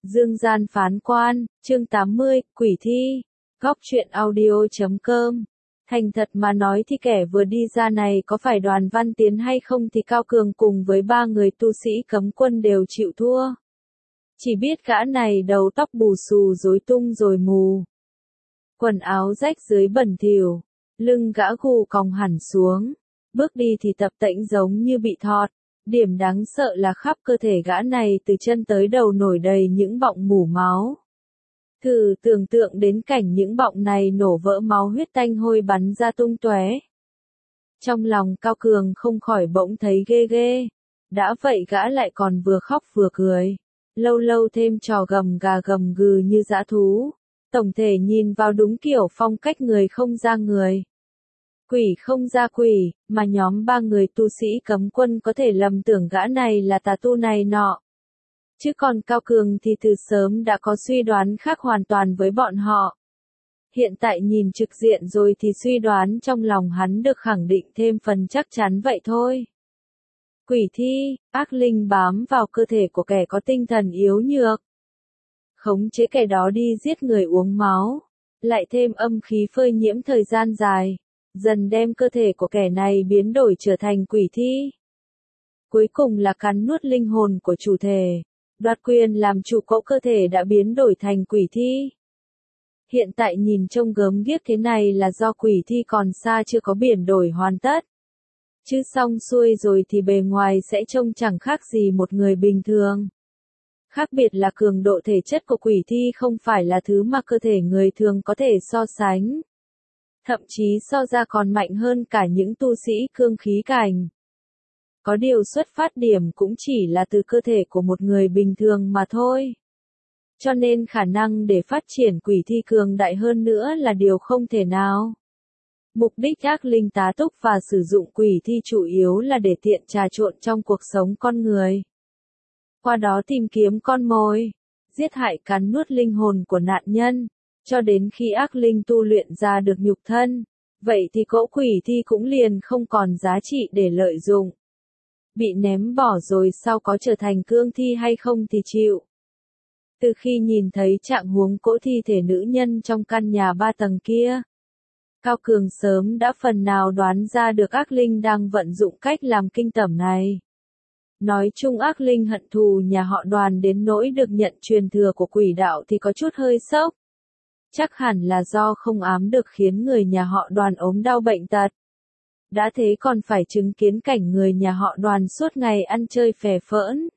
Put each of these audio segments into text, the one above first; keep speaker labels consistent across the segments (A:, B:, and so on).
A: Dương gian phán quan, chương 80, quỷ thi. Góc truyện audio.com. Thành thật mà nói thì kẻ vừa đi ra này có phải Đoàn Văn Tiến hay không thì Cao Cường cùng với 3 người tu sĩ cấm quân đều chịu thua. Chỉ biết gã này đầu tóc bù xù rối tung rồi mù. Quần áo rách dưới bẩn thỉu, lưng gã gù còng hẳn xuống, bước đi thì tập tễnh giống như bị thọt. Điểm đáng sợ là khắp cơ thể gã này từ chân tới đầu nổi đầy những bọng mủ máu. Thử tưởng tượng đến cảnh những bọng này nổ vỡ máu huyết tanh hôi bắn ra tung tóe. Trong lòng Cao Cường không khỏi bỗng thấy ghê ghê. Đã vậy gã lại còn vừa khóc vừa cười. Lâu lâu thêm trò gầm gà gầm gừ như dã thú. Tổng thể nhìn vào đúng kiểu phong cách người không ra người. Quỷ không ra quỷ, mà nhóm 3 người tu sĩ cấm quân có thể lầm tưởng gã này là tà tu này nọ. Chứ còn Cao Cường thì từ sớm đã có suy đoán khác hoàn toàn với bọn họ. Hiện tại nhìn trực diện rồi thì suy đoán trong lòng hắn được khẳng định thêm phần chắc chắn vậy thôi. Quỷ thi, ác linh bám vào cơ thể của kẻ có tinh thần yếu nhược. Khống chế kẻ đó đi giết người uống máu, lại thêm âm khí phơi nhiễm thời gian dài, dần đem cơ thể của kẻ này biến đổi trở thành quỷ thi. Cuối cùng là cắn nuốt linh hồn của chủ thể, đoạt quyền làm chủ cỗ cơ thể đã biến đổi thành quỷ thi. Hiện tại nhìn trông gớm ghiếc thế này là do quỷ thi còn xa chưa có biến đổi hoàn tất. Chứ xong xuôi rồi thì bề ngoài sẽ trông chẳng khác gì một người bình thường. Khác biệt là cường độ thể chất của quỷ thi không phải là thứ mà cơ thể người thường có thể so sánh. Thậm chí so ra còn mạnh hơn cả những tu sĩ cương khí cảnh. Có điều xuất phát điểm cũng chỉ là từ cơ thể của một người bình thường mà thôi. Cho nên khả năng để phát triển quỷ thi cường đại hơn nữa là điều không thể nào. Mục đích ác linh tá túc và sử dụng quỷ thi chủ yếu là để tiện trà trộn trong cuộc sống con người. Qua đó tìm kiếm con mồi, giết hại cắn nuốt linh hồn của nạn nhân, cho đến khi ác linh tu luyện ra được nhục thân, vậy thì cỗ quỷ thi cũng liền không còn giá trị để lợi dụng. Bị ném bỏ rồi sau có trở thành cương thi hay không thì chịu. Từ khi nhìn thấy trạng huống cỗ thi thể nữ nhân trong căn nhà 3 tầng kia, Cao Cường sớm đã phần nào đoán ra được ác linh đang vận dụng cách làm kinh tởm này. Nói chung ác linh hận thù nhà họ Đoàn đến nỗi được nhận truyền thừa của quỷ đạo thì có chút hơi sốc. Chắc hẳn là do không ám được khiến người nhà họ Đoàn ốm đau bệnh tật. Đã thế còn phải chứng kiến cảnh người nhà họ Đoàn suốt ngày ăn chơi phè phỡn.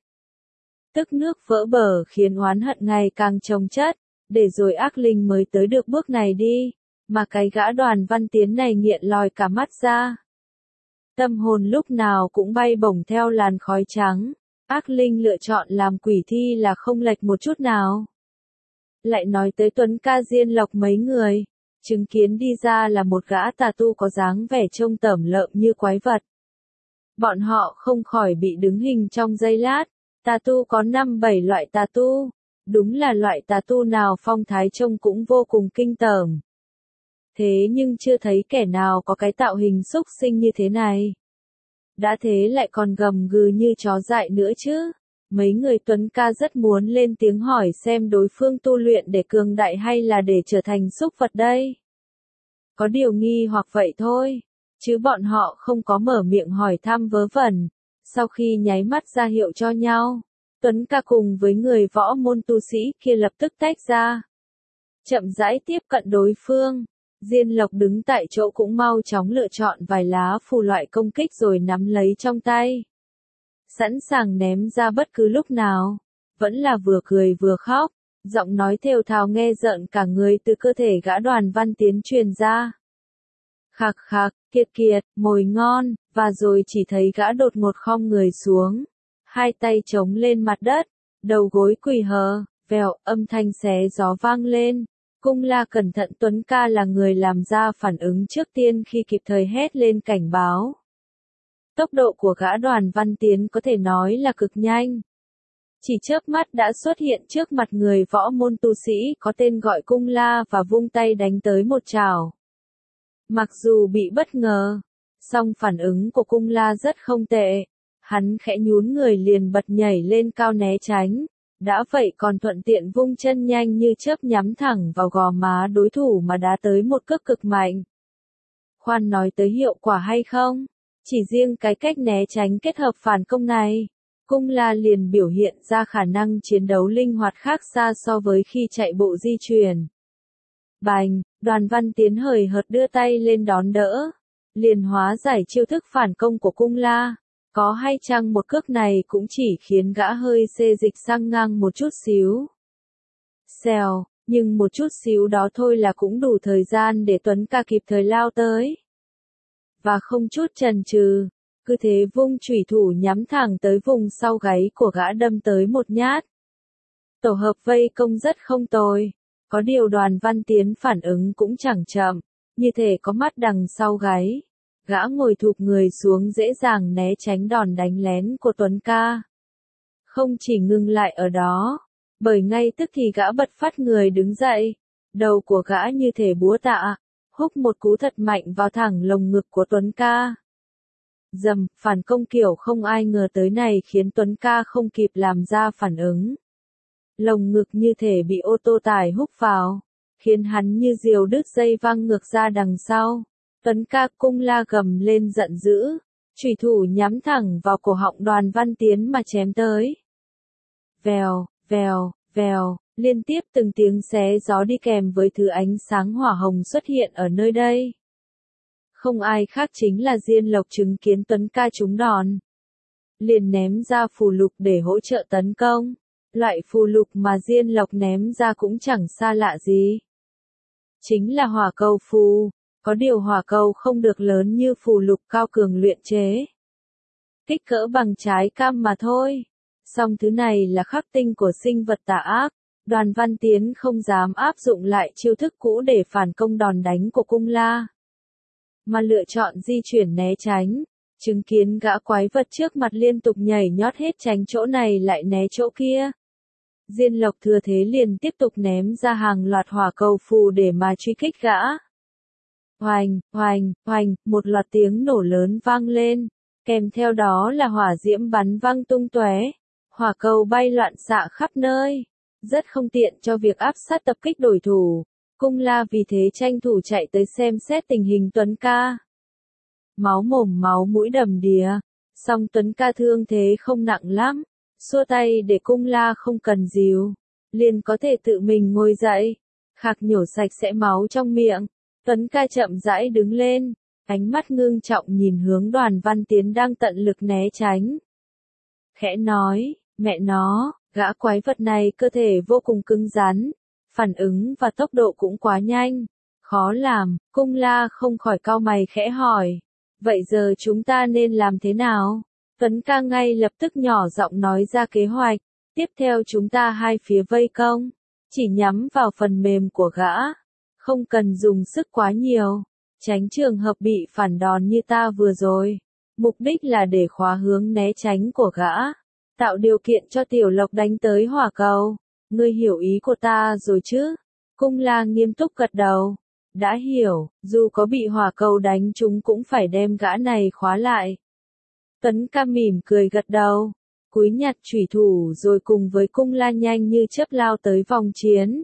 A: Tức nước vỡ bờ khiến oán hận ngày càng chồng chất, để rồi ác linh mới tới được bước này đi, mà cái gã Đoàn Văn Tiến này nghiện lòi cả mắt ra. Tâm hồn lúc nào cũng bay bổng theo làn khói trắng, ác linh lựa chọn làm quỷ thi là không lệch một chút nào. Lại nói tới Tuấn ca Diên Lộc mấy người, chứng kiến đi ra là một gã tà tu có dáng vẻ trông tởm lợm như quái vật. Bọn họ không khỏi bị đứng hình trong giây lát, tà tu có 5-7 loại tà tu, đúng là loại tà tu nào phong thái trông cũng vô cùng kinh tởm. Thế nhưng chưa thấy kẻ nào có cái tạo hình xúc sinh như thế này. Đã thế lại còn gầm gừ như chó dại nữa chứ. Mấy người Tuấn ca rất muốn lên tiếng hỏi xem đối phương tu luyện để cường đại hay là để trở thành súc vật đây. Có điều nghi hoặc vậy thôi, chứ bọn họ không có mở miệng hỏi thăm vớ vẩn. Sau khi nháy mắt ra hiệu cho nhau, Tuấn ca cùng với người võ môn tu sĩ kia lập tức tách ra. Chậm rãi tiếp cận đối phương. Diên Lộc đứng tại chỗ cũng mau chóng lựa chọn vài lá phù loại công kích rồi nắm lấy trong tay. Sẵn sàng ném ra bất cứ lúc nào. Vẫn là vừa cười vừa khóc, giọng nói thều thào nghe rợn cả người từ cơ thể gã Đoàn Văn Tiến truyền ra. Khạc khạc, kiệt kiệt, mồi ngon, và rồi chỉ thấy gã đột ngột khom người xuống. Hai tay chống lên mặt đất, đầu gối quỳ hờ, vèo, âm thanh xé gió vang lên. Cung la cẩn thận Tuấn ca là người làm ra phản ứng trước tiên khi kịp thời hét lên cảnh báo. Tốc độ của gã Đoàn Văn Tiến có thể nói là cực nhanh. Chỉ chớp mắt đã xuất hiện trước mặt người võ môn tu sĩ có tên gọi Cung la và vung tay đánh tới một trảo. Mặc dù bị bất ngờ, song phản ứng của Cung la rất không tệ. Hắn khẽ nhún người liền bật nhảy lên cao né tránh. Đã vậy còn thuận tiện vung chân nhanh như chớp nhắm thẳng vào gò má đối thủ mà đá tới một cước cực mạnh. Khoan nói tới hiệu quả hay không? Chỉ riêng cái cách né tránh kết hợp phản công này, Cung La liền biểu hiện ra khả năng chiến đấu linh hoạt khác xa so với khi chạy bộ di chuyển. Bành, Đoàn Văn Tiến hời hợt đưa tay lên đón đỡ, liền hóa giải chiêu thức phản công của Cung La. Có hay chăng một cước này cũng chỉ khiến gã hơi xê dịch sang ngang một chút xíu. Xèo, nhưng một chút xíu đó thôi là cũng đủ thời gian để Tuấn Ca kịp thời lao tới. Và không chút chần chừ, cứ thế vung chủy thủ nhắm thẳng tới vùng sau gáy của gã đâm tới một nhát. Tổ hợp vây công rất không tồi, có điều Đoàn Văn Tiến phản ứng cũng chẳng chậm, như thể có mắt đằng sau gáy. Gã ngồi thụp người xuống dễ dàng né tránh đòn đánh lén của Tuấn Ca. Không chỉ ngừng lại ở đó, bởi ngay tức thì gã bật phát người đứng dậy, đầu của gã như thể búa tạ, húc một cú thật mạnh vào thẳng lồng ngực của Tuấn Ca. Dầm, phản công kiểu không ai ngờ tới này khiến Tuấn Ca không kịp làm ra phản ứng. Lồng ngực như thể bị ô tô tải húc vào, khiến hắn như diều đứt dây văng ngược ra đằng sau. Tuấn Ca Cung La gầm lên giận dữ, chủy thủ nhắm thẳng vào cổ họng Đoàn Văn Tiến mà chém tới. Vèo, vèo, vèo, liên tiếp từng tiếng xé gió đi kèm với thứ ánh sáng hỏa hồng xuất hiện ở nơi đây. Không ai khác chính là Diên Lộc chứng kiến Tuấn Ca trúng đòn. Liền ném ra phù lục để hỗ trợ tấn công. Loại phù lục mà Diên Lộc ném ra cũng chẳng xa lạ gì. Chính là hỏa cầu phù. Có điều hỏa cầu không được lớn như phù lục cao cường luyện chế. Kích cỡ bằng trái cam mà thôi. Song thứ này là khắc tinh của sinh vật tà ác. Đoàn Văn Tiến không dám áp dụng lại chiêu thức cũ để phản công đòn đánh của Cung La, mà lựa chọn di chuyển né tránh. Chứng kiến gã quái vật trước mặt liên tục nhảy nhót hết tránh chỗ này lại né chỗ kia. Diên Lộc thừa thế liền tiếp tục ném ra hàng loạt hỏa cầu phù để mà truy kích gã. Hoành, hoành, hoành, một loạt tiếng nổ lớn vang lên, kèm theo đó là hỏa diễm bắn văng tung tóe, hỏa cầu bay loạn xạ khắp nơi, rất không tiện cho việc áp sát tập kích đối thủ. Cung La vì thế tranh thủ chạy tới xem xét tình hình Tuấn Ca. Máu mồm máu mũi đầm đìa, song Tuấn Ca thương thế không nặng lắm, xua tay để Cung La không cần dìu, liền có thể tự mình ngồi dậy, khạc nhổ sạch sẽ máu trong miệng. Tuấn Ca chậm rãi đứng lên, ánh mắt ngưng trọng nhìn hướng Đoàn Văn Tiến đang tận lực né tránh. Khẽ nói, mẹ nó, gã quái vật này cơ thể vô cùng cứng rắn, phản ứng và tốc độ cũng quá nhanh, khó làm. Cung La không khỏi cau mày khẽ hỏi, vậy giờ chúng ta nên làm thế nào? Tuấn Ca ngay lập tức nhỏ giọng nói ra kế hoạch, tiếp theo chúng ta hai phía vây công, chỉ nhắm vào phần mềm của gã. Không cần dùng sức quá nhiều, tránh trường hợp bị phản đòn như ta vừa rồi. Mục đích là để khóa hướng né tránh của gã, tạo điều kiện cho Tiểu Lộc đánh tới hỏa cầu. Ngươi hiểu ý của ta rồi chứ? Cung La nghiêm túc gật đầu. Đã hiểu, dù có bị hỏa cầu đánh chúng cũng phải đem gã này khóa lại. Tuấn Ca mỉm cười gật đầu, cúi nhặt chủy thủ rồi cùng với Cung La nhanh như chớp lao tới vòng chiến.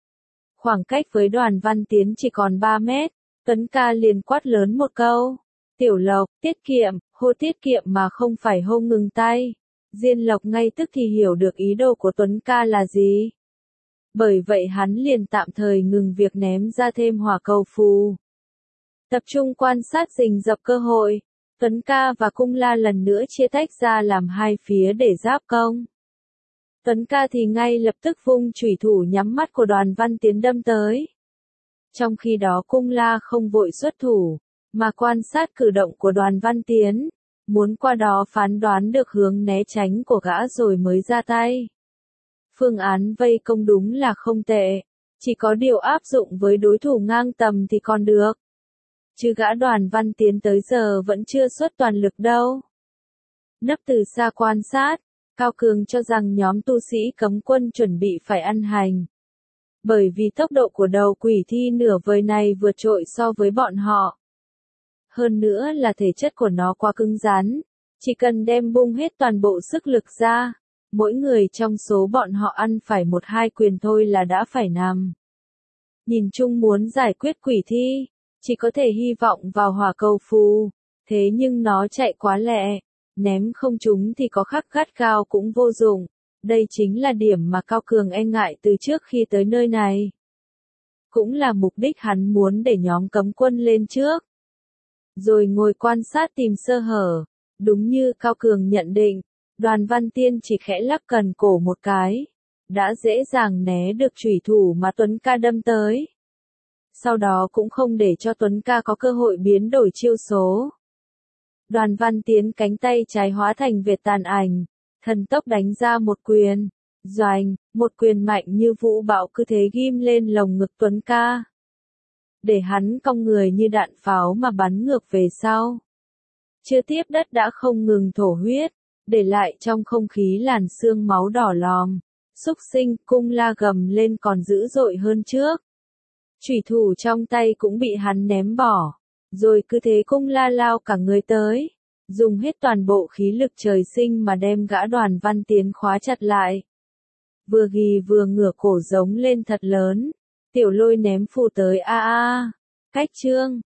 A: Khoảng cách với Đoàn Văn Tiến chỉ còn 3 mét, Tuấn Ca liền quát lớn một câu. Tiểu Lộc, tiết kiệm, hô tiết kiệm mà không phải hô ngừng tay. Diên Lộc ngay tức thì hiểu được ý đồ của Tuấn Ca là gì. Bởi vậy hắn liền tạm thời ngừng việc ném ra thêm hỏa cầu phù. Tập trung quan sát rình rập cơ hội, Tuấn Ca và Cung La lần nữa chia tách ra làm hai phía để giáp công. Tuấn Ca thì ngay lập tức vung chủy thủ nhắm mắt của Đoàn Văn Tiến đâm tới. Trong khi đó Cung La không vội xuất thủ, mà quan sát cử động của Đoàn Văn Tiến, muốn qua đó phán đoán được hướng né tránh của gã rồi mới ra tay. Phương án vây công đúng là không tệ, chỉ có điều áp dụng với đối thủ ngang tầm thì còn được. Chứ gã Đoàn Văn Tiến tới giờ vẫn chưa xuất toàn lực đâu. Nấp từ xa quan sát, Cao Cường cho rằng nhóm tu sĩ cấm quân chuẩn bị phải ăn hành. Bởi vì tốc độ của đầu quỷ thi nửa vời này vượt trội so với bọn họ. Hơn nữa là thể chất của nó quá cứng rắn, chỉ cần đem bung hết toàn bộ sức lực ra, Mỗi người trong số bọn họ ăn phải 1-2 quyền thôi là đã phải nằm. Nhìn chung muốn giải quyết quỷ thi, chỉ có thể hy vọng vào hỏa cầu phù, thế nhưng nó chạy quá lẹ, ném không trúng thì có khắc gắt gao cũng vô dụng. Đây chính là điểm mà Cao Cường e ngại từ trước khi tới nơi này. Cũng là mục đích hắn muốn để nhóm cấm quân lên trước. Rồi ngồi quan sát tìm sơ hở. Đúng như Cao Cường nhận định, Đoàn Văn Tiên chỉ khẽ lắc cần cổ một cái. Đã dễ dàng né được chủy thủ mà Tuấn ca đâm tới. Sau đó cũng không để cho Tuấn ca có cơ hội biến đổi chiêu số. Đoàn Văn Tiến cánh tay trái hóa thành vệt tàn ảnh, thần tốc đánh ra một quyền. Doành, một quyền mạnh như vũ bão cứ thế ghim lên lồng ngực Tuấn ca. Để hắn cong người như đạn pháo mà bắn ngược về sau. Chưa tiếp đất đã không ngừng thổ huyết, để lại trong không khí làn sương máu đỏ lòm. Súc sinh, cung la gầm lên còn dữ dội hơn trước. Chủy thủ trong tay cũng bị hắn ném bỏ. Rồi cứ thế cung la lao cả người tới. Dùng hết toàn bộ khí lực trời sinh mà đem gã Đoàn Văn Tiến khóa chặt lại. Vừa ghi vừa ngửa cổ giống lên thật lớn. Tiểu Lôi ném phù tới a a. Cách chương.